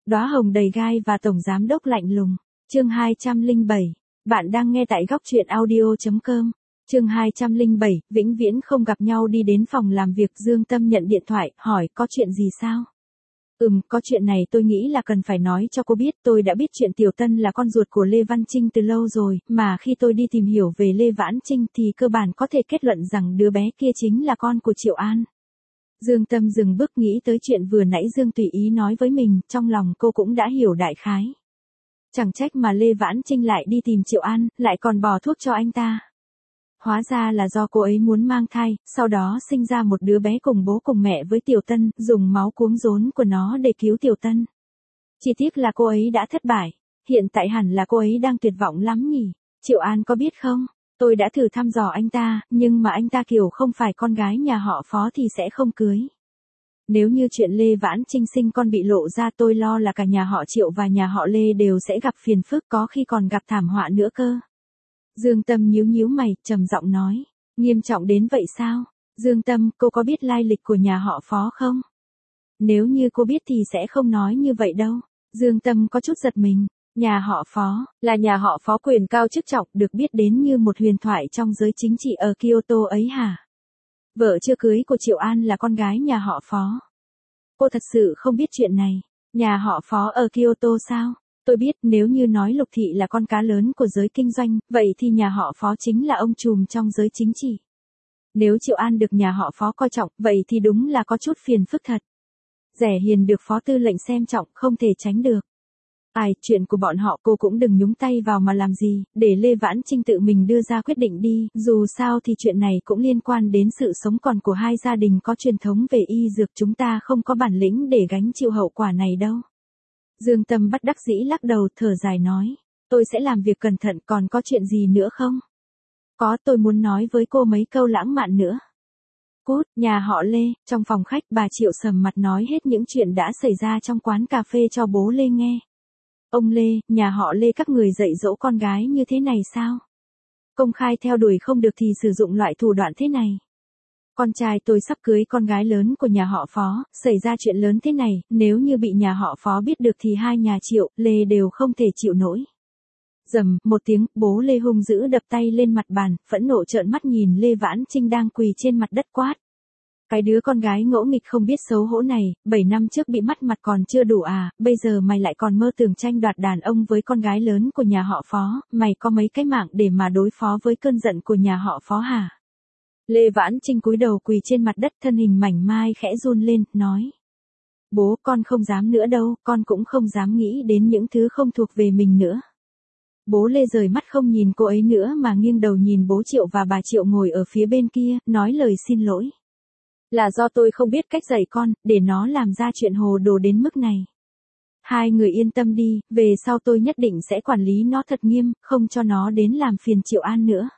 Đóa hồng đầy gai và tổng giám đốc lạnh lùng. Chương 207. Bạn đang nghe tại góc truyện audio.com. Chương 207, vĩnh viễn không gặp nhau. Đi đến phòng làm việc, Dương Tâm nhận điện thoại, hỏi có chuyện gì sao? Có chuyện này tôi nghĩ là cần phải nói cho cô biết. Tôi đã biết chuyện Tiểu Tân là con ruột của Lê Văn Trinh từ lâu rồi, mà khi tôi đi tìm hiểu về Lê Vãn Trinh thì cơ bản có thể kết luận rằng đứa bé kia chính là con của Triệu An. Dương Tâm dừng bước, nghĩ tới chuyện vừa nãy Dương tùy ý nói với mình, trong lòng cô cũng đã hiểu đại khái. Chẳng trách mà Lê Vãn Trinh lại đi tìm Triệu An, lại còn bỏ thuốc cho anh ta. Hóa ra là do cô ấy muốn mang thai, sau đó sinh ra một đứa bé cùng bố cùng mẹ với Tiểu Tân, dùng máu cuống rốn của nó để cứu Tiểu Tân. Chỉ tiếc là cô ấy đã thất bại, hiện tại hẳn là cô ấy đang tuyệt vọng lắm nhỉ. Triệu An có biết không? Tôi đã thử thăm dò anh ta, nhưng mà anh ta kiểu không phải con gái nhà họ Phó thì sẽ không cưới. Nếu như chuyện Lê Vãn Trinh sinh con bị lộ ra, tôi lo là cả nhà họ Triệu và nhà họ Lê đều sẽ gặp phiền phức, có khi còn gặp thảm họa nữa cơ. Dương Tâm nhíu mày, trầm giọng nói, nghiêm trọng đến vậy sao? Dương Tâm, cô có biết lai lịch của nhà họ Phó không? Nếu như cô biết thì sẽ không nói như vậy đâu. Dương Tâm có chút giật mình. Nhà họ Phó, là nhà họ Phó quyền cao chức trọng, được biết đến như một huyền thoại trong giới chính trị ở Kyoto ấy hả? Vợ chưa cưới của Triệu An là con gái nhà họ Phó. Cô thật sự không biết chuyện này. Nhà họ Phó ở Kyoto sao? Tôi biết, nếu như nói Lục Thị là con cá lớn của giới kinh doanh, vậy thì nhà họ Phó chính là ông trùm trong giới chính trị. Nếu Triệu An được nhà họ Phó coi trọng, vậy thì đúng là có chút phiền phức thật. Rẻ hiền được Phó Tư lệnh xem trọng, không thể tránh được. Chuyện của bọn họ cô cũng đừng nhúng tay vào mà làm gì, để Lê Vãn Trinh tự mình đưa ra quyết định đi, dù sao thì chuyện này cũng liên quan đến sự sống còn của hai gia đình có truyền thống về y dược, chúng ta không có bản lĩnh để gánh chịu hậu quả này đâu. Dương Tâm bất đắc dĩ lắc đầu, thở dài nói, tôi sẽ làm việc cẩn thận. Còn có chuyện gì nữa không? Có, tôi muốn nói với cô mấy câu lãng mạn nữa. Cút. Nhà họ Lê, trong phòng khách, bà Triệu sầm mặt nói hết những chuyện đã xảy ra trong quán cà phê cho bố Lê nghe. Ông Lê, nhà họ Lê các người dạy dỗ con gái như thế này sao? Công khai theo đuổi không được thì sử dụng loại thủ đoạn thế này. Con trai tôi sắp cưới con gái lớn của nhà họ Phó, xảy ra chuyện lớn thế này, nếu như bị nhà họ Phó biết được thì hai nhà Triệu, Lê đều không thể chịu nổi. Rầm một tiếng, bố Lê hung dữ đập tay lên mặt bàn, phẫn nộ trợn mắt nhìn Lê Vãn Trinh đang quỳ trên mặt đất quát. Cái đứa con gái ngỗ nghịch không biết xấu hổ này, 7 năm trước bị mất mặt còn chưa đủ à, bây giờ mày lại còn mơ tưởng tranh đoạt đàn ông với con gái lớn của nhà họ Phó, mày có mấy cái mạng để mà đối phó với cơn giận của nhà họ Phó hả? Lê Vãn Trinh cúi đầu quỳ trên mặt đất, thân hình mảnh mai khẽ run lên, nói. Bố, con không dám nữa đâu, con cũng không dám nghĩ đến những thứ không thuộc về mình nữa. Bố Lê rời mắt không nhìn cô ấy nữa mà nghiêng đầu nhìn bố Triệu và bà Triệu ngồi ở phía bên kia, nói lời xin lỗi. Là do tôi không biết cách dạy con, để nó làm ra chuyện hồ đồ đến mức này. Hai người yên tâm đi, về sau tôi nhất định sẽ quản lý nó thật nghiêm, không cho nó đến làm phiền Triệu An nữa.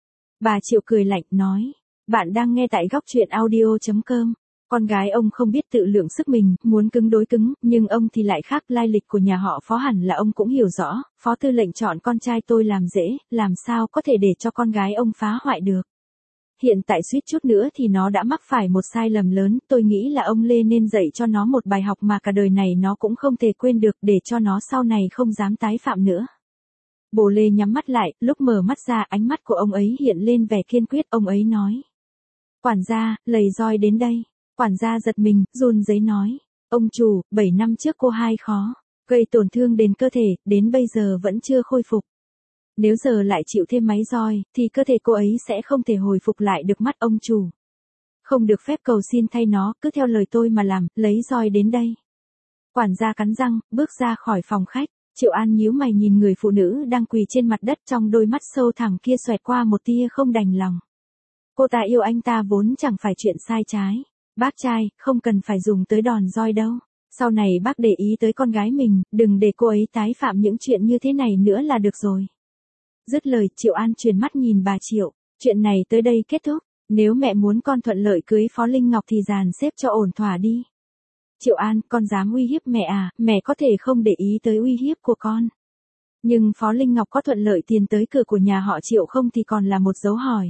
Bà Triệu cười lạnh, nói. Bạn đang nghe tại góc truyện audio.com. Con gái ông không biết tự lượng sức mình, muốn cứng đối cứng, nhưng ông thì lại khác. Lai lịch của nhà họ Phó hẳn là ông cũng hiểu rõ. Phó Tư lệnh chọn con trai tôi làm dễ, làm sao có thể để cho con gái ông phá hoại được. Hiện tại suýt chút nữa thì nó đã mắc phải một sai lầm lớn, tôi nghĩ là ông Lê nên dạy cho nó một bài học mà cả đời này nó cũng không thể quên được, để cho nó sau này không dám tái phạm nữa. Bố Lê nhắm mắt lại, lúc mở mắt ra ánh mắt của ông ấy hiện lên vẻ kiên quyết, ông ấy nói. Quản gia, lầy roi đến đây. Quản gia giật mình, run rẩy nói. Ông chủ, 7 năm trước cô hai khó, gây tổn thương đến cơ thể, đến bây giờ vẫn chưa khôi phục. Nếu giờ lại chịu thêm máy roi, thì cơ thể cô ấy sẽ không thể hồi phục lại được mắt ông chủ. Không được phép cầu xin thay nó, cứ theo lời tôi mà làm, lấy roi đến đây. Quản gia cắn răng, bước ra khỏi phòng khách. Triệu An nhíu mày nhìn người phụ nữ đang quỳ trên mặt đất, trong đôi mắt sâu thẳm kia xoẹt qua một tia không đành lòng. Cô ta yêu anh ta vốn chẳng phải chuyện sai trái. Bác trai, không cần phải dùng tới đòn roi đâu. Sau này bác để ý tới con gái mình, đừng để cô ấy tái phạm những chuyện như thế này nữa là được rồi. Dứt lời, Triệu An chuyển mắt nhìn bà Triệu. Chuyện này tới đây kết thúc. Nếu mẹ muốn con thuận lợi cưới Phó Linh Ngọc thì dàn xếp cho ổn thỏa đi. Triệu An, con dám uy hiếp mẹ à? Mẹ có thể không để ý tới uy hiếp của con. Nhưng Phó Linh Ngọc có thuận lợi tiến tới cửa của nhà họ Triệu không thì còn là một dấu hỏi.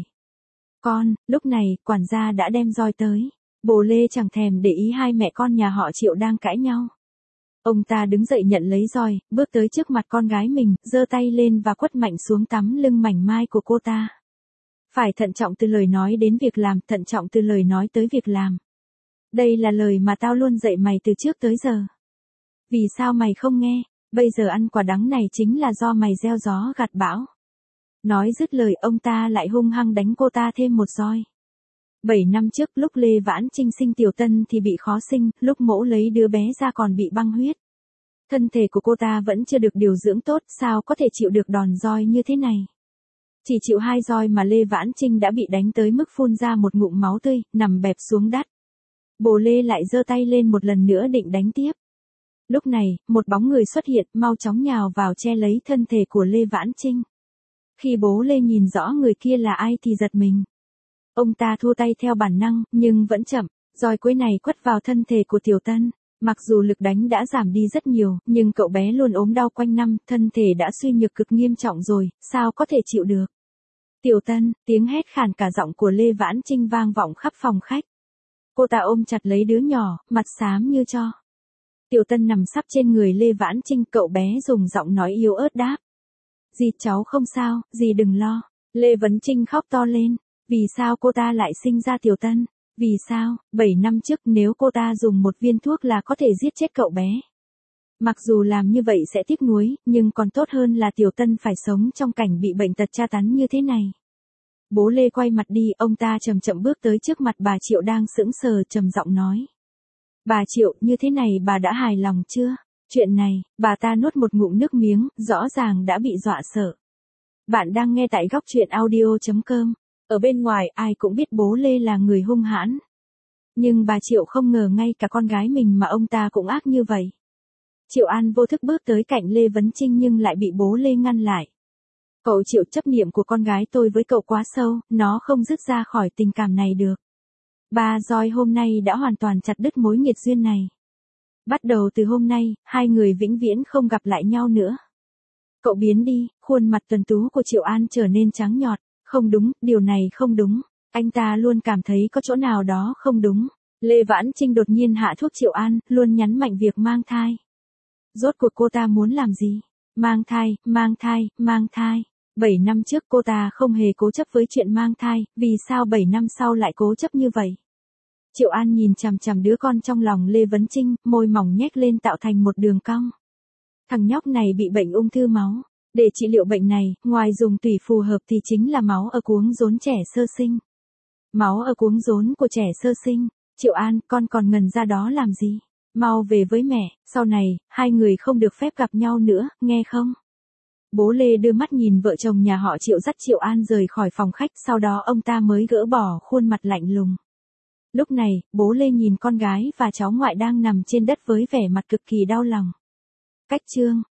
Con, lúc này, quản gia đã đem roi tới. Bồ Lê chẳng thèm để ý hai mẹ con nhà họ Triệu đang cãi nhau. Ông ta đứng dậy nhận lấy roi, bước tới trước mặt con gái mình, giơ tay lên và quất mạnh xuống tấm lưng mảnh mai của cô ta. Phải thận trọng từ lời nói đến việc làm, thận trọng từ lời nói tới việc làm. Đây là lời mà tao luôn dạy mày từ trước tới giờ. Vì sao mày không nghe, bây giờ ăn quả đắng này chính là do mày gieo gió gặt bão. Nói dứt lời ông ta lại hung hăng đánh cô ta thêm một roi. 7 năm trước lúc Lê Vãn Trinh sinh Tiểu Tân thì bị khó sinh, lúc mỗ lấy đứa bé ra còn bị băng huyết. Thân thể của cô ta vẫn chưa được điều dưỡng tốt, sao có thể chịu được đòn roi như thế này. Chỉ chịu 2 roi mà Lê Vãn Trinh đã bị đánh tới mức phun ra một ngụm máu tươi, nằm bẹp xuống đất. Bố Lê lại giơ tay lên một lần nữa định đánh tiếp. Lúc này, một bóng người xuất hiện, mau chóng nhào vào che lấy thân thể của Lê Vãn Trinh. Khi bố Lê nhìn rõ người kia là ai thì giật mình. Ông ta thua tay theo bản năng, nhưng vẫn chậm, roi cuối này quất vào thân thể của Tiểu Tân. Mặc dù lực đánh đã giảm đi rất nhiều, nhưng cậu bé luôn ốm đau quanh năm, thân thể đã suy nhược cực nghiêm trọng rồi, sao có thể chịu được. Tiểu Tân, tiếng hét khàn cả giọng của Lê Vãn Trinh vang vọng khắp phòng khách. Cô ta ôm chặt lấy đứa nhỏ, mặt xám như tro. Tiểu Tân nằm sắp trên người Lê Vãn Trinh, cậu bé dùng giọng nói yếu ớt đáp. Dì cháu không sao, dì đừng lo. Lê Vãn Trinh khóc to lên. Vì sao cô ta lại sinh ra Tiểu Tân? Vì sao, 7 năm trước nếu cô ta dùng một viên thuốc là có thể giết chết cậu bé. Mặc dù làm như vậy sẽ tiếc nuối, nhưng còn tốt hơn là Tiểu Tân phải sống trong cảnh bị bệnh tật tra tấn như thế này. Bố Lê quay mặt đi, ông ta chậm chậm bước tới trước mặt bà Triệu đang sững sờ, trầm giọng nói. Bà Triệu, như thế này bà đã hài lòng chưa? Chuyện này, bà ta nuốt một ngụm nước miếng, rõ ràng đã bị dọa sợ. Bạn đang nghe tại góc truyện audio.com. Ở bên ngoài ai cũng biết bố Lê là người hung hãn. Nhưng bà Triệu không ngờ ngay cả con gái mình mà ông ta cũng ác như vậy. Triệu An vô thức bước tới cạnh Lê Vãn Trinh nhưng lại bị bố Lê ngăn lại. Cậu Triệu, chấp niệm của con gái tôi với cậu quá sâu, nó không dứt ra khỏi tình cảm này được. 3 roi hôm nay đã hoàn toàn chặt đứt mối nghiệt duyên này. Bắt đầu từ hôm nay, hai người vĩnh viễn không gặp lại nhau nữa. Cậu biến đi, khuôn mặt tuấn tú của Triệu An trở nên trắng nhọt. Không đúng, điều này không đúng. Anh ta luôn cảm thấy có chỗ nào đó không đúng. Lê Vãn Trinh đột nhiên hạ thuốc Triệu An, luôn nhấn mạnh việc mang thai. Rốt cuộc cô ta muốn làm gì? Mang thai, mang thai, mang thai. 7 năm trước cô ta không hề cố chấp với chuyện mang thai, vì sao 7 năm sau lại cố chấp như vậy? Triệu An nhìn chằm chằm đứa con trong lòng Lê Vãn Trinh, môi mỏng nhếch lên tạo thành một đường cong. Thằng nhóc này bị bệnh ung thư máu. Để trị liệu bệnh này, ngoài dùng tủy phù hợp thì chính là máu ở cuống rốn trẻ sơ sinh. Máu ở cuống rốn của trẻ sơ sinh. Triệu An, con còn ngần ra đó làm gì? Mau về với mẹ, sau này, hai người không được phép gặp nhau nữa, nghe không? Bố Lê đưa mắt nhìn vợ chồng nhà họ Triệu dắt Triệu An rời khỏi phòng khách, sau đó ông ta mới gỡ bỏ khuôn mặt lạnh lùng. Lúc này, bố Lê nhìn con gái và cháu ngoại đang nằm trên đất với vẻ mặt cực kỳ đau lòng. Cách chương